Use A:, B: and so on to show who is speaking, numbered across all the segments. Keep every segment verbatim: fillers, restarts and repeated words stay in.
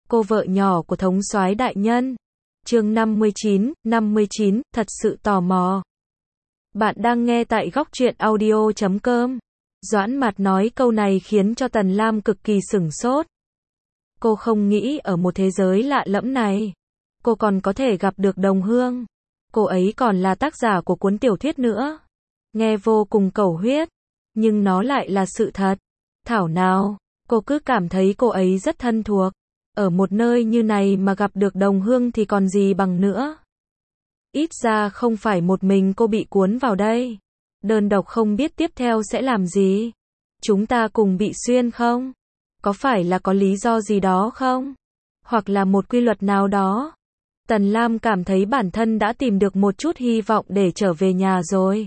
A: cô vợ nhỏ của thống soái đại nhân. Chương năm mươi chín, năm mươi chín, thật sự tò mò. Bạn đang nghe tại góc truyện audio chấm com. Doãn Mạt nói câu này khiến cho Tần Lam cực kỳ sửng sốt. Cô không nghĩ ở một thế giới lạ lẫm này, cô còn có thể gặp được đồng hương. Cô ấy còn là tác giả của cuốn tiểu thuyết nữa. Nghe vô cùng cầu huyết, nhưng nó lại là sự thật. Thảo nào, cô cứ cảm thấy cô ấy rất thân thuộc. Ở một nơi như này mà gặp được đồng hương thì còn gì bằng nữa. Ít ra không phải một mình cô bị cuốn vào đây. Đơn độc không biết tiếp theo sẽ làm gì. Chúng ta cùng bị xuyên không? Có phải là có lý do gì đó không? Hoặc là một quy luật nào đó? Tần Lam cảm thấy bản thân đã tìm được một chút hy vọng để trở về nhà rồi.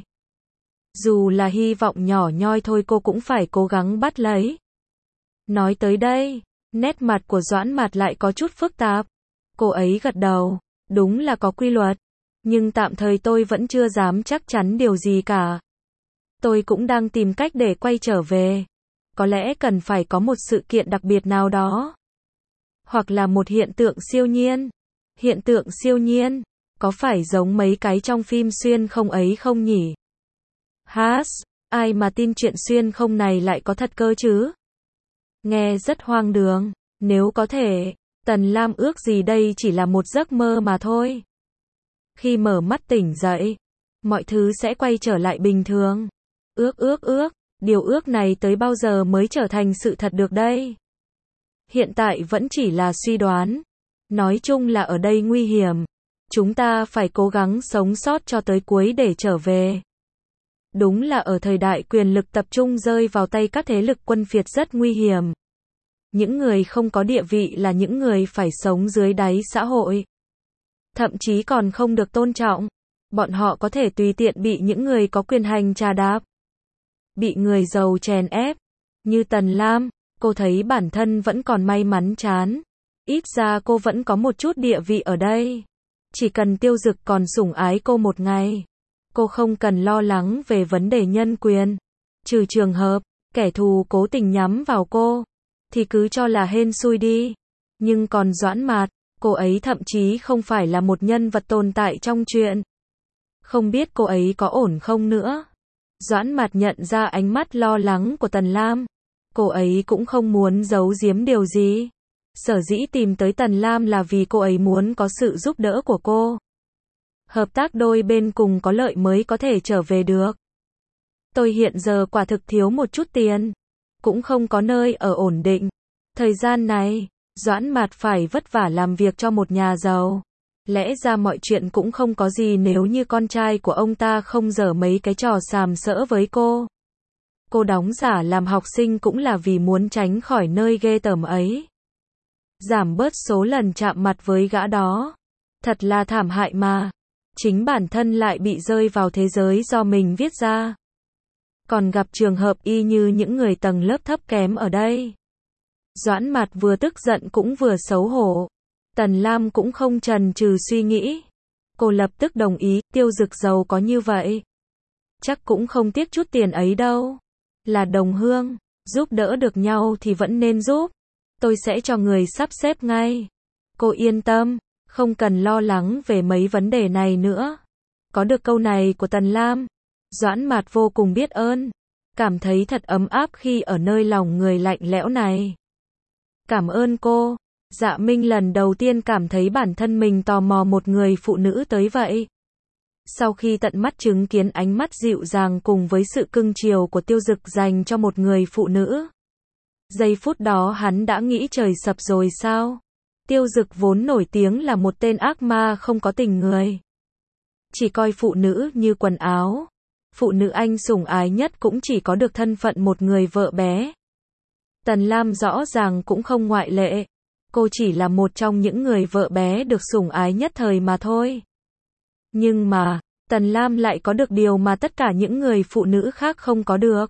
A: Dù là hy vọng nhỏ nhoi thôi cô cũng phải cố gắng bắt lấy. Nói tới đây, nét mặt của Doãn Mạt lại có chút phức tạp. Cô ấy gật đầu, đúng là có quy luật. Nhưng tạm thời tôi vẫn chưa dám chắc chắn điều gì cả. Tôi cũng đang tìm cách để quay trở về. Có lẽ cần phải có một sự kiện đặc biệt nào đó. Hoặc là một hiện tượng siêu nhiên. Hiện tượng siêu nhiên, có phải giống mấy cái trong phim xuyên không ấy không nhỉ? Has, ai mà tin chuyện xuyên không này lại có thật cơ chứ? Nghe rất hoang đường, nếu có thể, Tần Lam ước gì đây chỉ là một giấc mơ mà thôi. Khi mở mắt tỉnh dậy, mọi thứ sẽ quay trở lại bình thường. Ước ước ước, điều ước này tới bao giờ mới trở thành sự thật được đây? Hiện tại vẫn chỉ là suy đoán. Nói chung là ở đây nguy hiểm. Chúng ta phải cố gắng sống sót cho tới cuối để trở về. Đúng là ở thời đại quyền lực tập trung rơi vào tay các thế lực quân phiệt rất nguy hiểm. Những người không có địa vị là những người phải sống dưới đáy xã hội. Thậm chí còn không được tôn trọng. Bọn họ có thể tùy tiện bị những người có quyền hành trà đạp. Bị người giàu chèn ép. Như Tần Lam, cô thấy bản thân vẫn còn may mắn chán. Ít ra cô vẫn có một chút địa vị ở đây. Chỉ cần Tiêu Dực còn sủng ái cô một ngày. Cô không cần lo lắng về vấn đề nhân quyền. Trừ trường hợp, kẻ thù cố tình nhắm vào cô. Thì cứ cho là hên xui đi. Nhưng còn Doãn Mạt, cô ấy thậm chí không phải là một nhân vật tồn tại trong truyện. Không biết cô ấy có ổn không nữa. Doãn Mạt nhận ra ánh mắt lo lắng của Tần Lam. Cô ấy cũng không muốn giấu giếm điều gì. Sở dĩ tìm tới Tần Lam là vì cô ấy muốn có sự giúp đỡ của cô. Hợp tác đôi bên cùng có lợi mới có thể trở về được. Tôi hiện giờ quả thực thiếu một chút tiền. Cũng không có nơi ở ổn định. Thời gian này, Doãn Mạt phải vất vả làm việc cho một nhà giàu. Lẽ ra mọi chuyện cũng không có gì nếu như con trai của ông ta không giở mấy cái trò sàm sỡ với cô. Cô đóng giả làm học sinh cũng là vì muốn tránh khỏi nơi ghê tởm ấy. Giảm bớt số lần chạm mặt với gã đó. Thật là thảm hại mà. Chính bản thân lại bị rơi vào thế giới do mình viết ra. Còn gặp trường hợp y như những người tầng lớp thấp kém ở đây. Doãn Mạt vừa tức giận cũng vừa xấu hổ. Tần Lam cũng không chần chừ suy nghĩ. Cô lập tức đồng ý, Tiêu Dực giàu có như vậy. Chắc cũng không tiếc chút tiền ấy đâu. Là đồng hương, giúp đỡ được nhau thì vẫn nên giúp. Tôi sẽ cho người sắp xếp ngay. Cô yên tâm, không cần lo lắng về mấy vấn đề này nữa. Có được câu này của Tần Lam, Doãn Mạt vô cùng biết ơn. Cảm thấy thật ấm áp khi ở nơi lòng người lạnh lẽo này. Cảm ơn cô. Dạ Minh lần đầu tiên cảm thấy bản thân mình tò mò một người phụ nữ tới vậy. Sau khi tận mắt chứng kiến ánh mắt dịu dàng cùng với sự cưng chiều của Tiêu Dực dành cho một người phụ nữ. Giây phút đó hắn đã nghĩ trời sập rồi sao? Tiêu Dực vốn nổi tiếng là một tên ác ma không có tình người. Chỉ coi phụ nữ như quần áo. Phụ nữ anh sủng ái nhất cũng chỉ có được thân phận một người vợ bé. Tần Lam rõ ràng cũng không ngoại lệ. Cô chỉ là một trong những người vợ bé được sủng ái nhất thời mà thôi. Nhưng mà, Tần Lam lại có được điều mà tất cả những người phụ nữ khác không có được.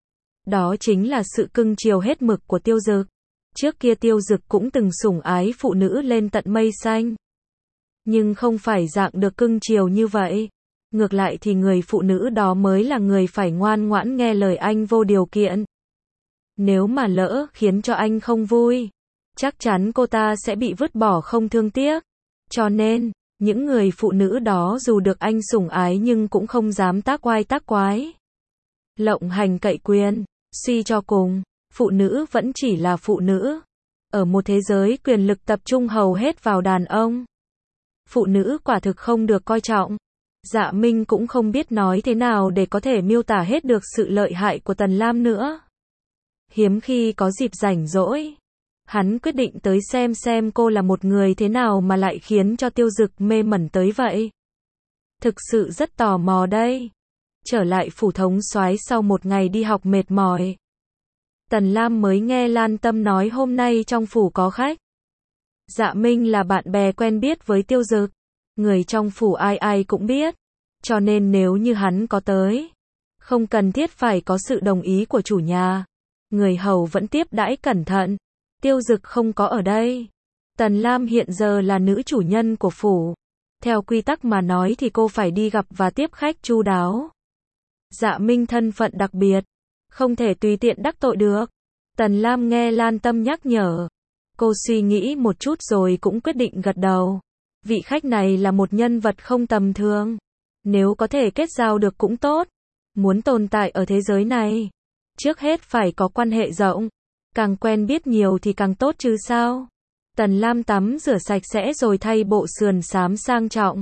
A: Đó chính là sự cưng chiều hết mực của Tiêu Dực. Trước kia Tiêu Dực cũng từng sủng ái phụ nữ lên tận mây xanh. Nhưng không phải dạng được cưng chiều như vậy. Ngược lại thì người phụ nữ đó mới là người phải ngoan ngoãn nghe lời anh vô điều kiện. Nếu mà lỡ khiến cho anh không vui, chắc chắn cô ta sẽ bị vứt bỏ không thương tiếc. Cho nên, những người phụ nữ đó dù được anh sủng ái nhưng cũng không dám tác oai tác quái. Lộng hành cậy quyền, suy cho cùng, phụ nữ vẫn chỉ là phụ nữ. Ở một thế giới quyền lực tập trung hầu hết vào đàn ông, phụ nữ quả thực không được coi trọng. Dạ Minh cũng không biết nói thế nào để có thể miêu tả hết được sự lợi hại của Tần Lam nữa. Hiếm khi có dịp rảnh rỗi, hắn quyết định tới xem xem cô là một người thế nào mà lại khiến cho Tiêu Dực mê mẩn tới vậy. Thực sự rất tò mò đây. Trở lại phủ thống soái sau một ngày đi học mệt mỏi, Tần Lam mới nghe Lan Tâm nói hôm nay trong phủ có khách. Dạ Minh là bạn bè quen biết với Tiêu Dực, người trong phủ ai ai cũng biết, cho nên nếu như hắn có tới, không cần thiết phải có sự đồng ý của chủ nhà. Người hầu vẫn tiếp đãi cẩn thận. Tiêu Dực không có ở đây. Tần Lam hiện giờ là nữ chủ nhân của phủ. Theo quy tắc mà nói thì cô phải đi gặp và tiếp khách chu đáo. Dạ Minh thân phận đặc biệt, không thể tùy tiện đắc tội được. Tần Lam nghe Lan Tâm nhắc nhở, cô suy nghĩ một chút rồi cũng quyết định gật đầu. Vị khách này là một nhân vật không tầm thường. Nếu có thể kết giao được cũng tốt. Muốn tồn tại ở thế giới này, trước hết phải có quan hệ rộng. Càng quen biết nhiều thì càng tốt chứ sao. Tần Lam tắm rửa sạch sẽ rồi thay bộ sườn xám sang trọng,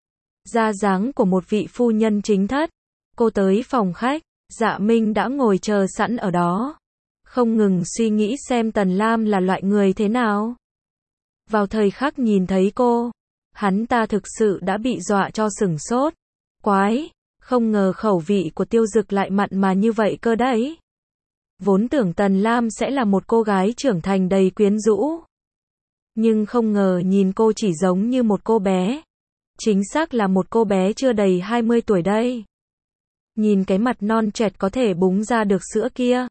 A: ra dáng của một vị phu nhân chính thất. Cô tới phòng khách, Dạ Minh đã ngồi chờ sẵn ở đó, không ngừng suy nghĩ xem Tần Lam là loại người thế nào. Vào thời khắc nhìn thấy cô, hắn ta thực sự đã bị dọa cho sửng sốt. Quái, không ngờ khẩu vị của Tiêu Dực lại mặn mà như vậy cơ đấy. Vốn tưởng Tần Lam sẽ là một cô gái trưởng thành đầy quyến rũ, nhưng không ngờ nhìn cô chỉ giống như một cô bé. Chính xác là một cô bé chưa đầy hai mươi tuổi đây. Nhìn cái mặt non trẻ có thể búng ra được sữa kia.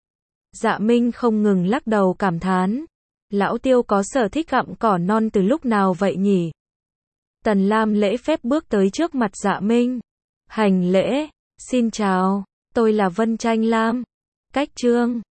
A: Dạ Minh không ngừng lắc đầu cảm thán. Lão Tiêu có sở thích gặm cỏ non từ lúc nào vậy nhỉ? Tần Lam lễ phép bước tới trước mặt Dạ Minh. Hành lễ, xin chào, tôi là Vân Tranh Lam. Cách trương.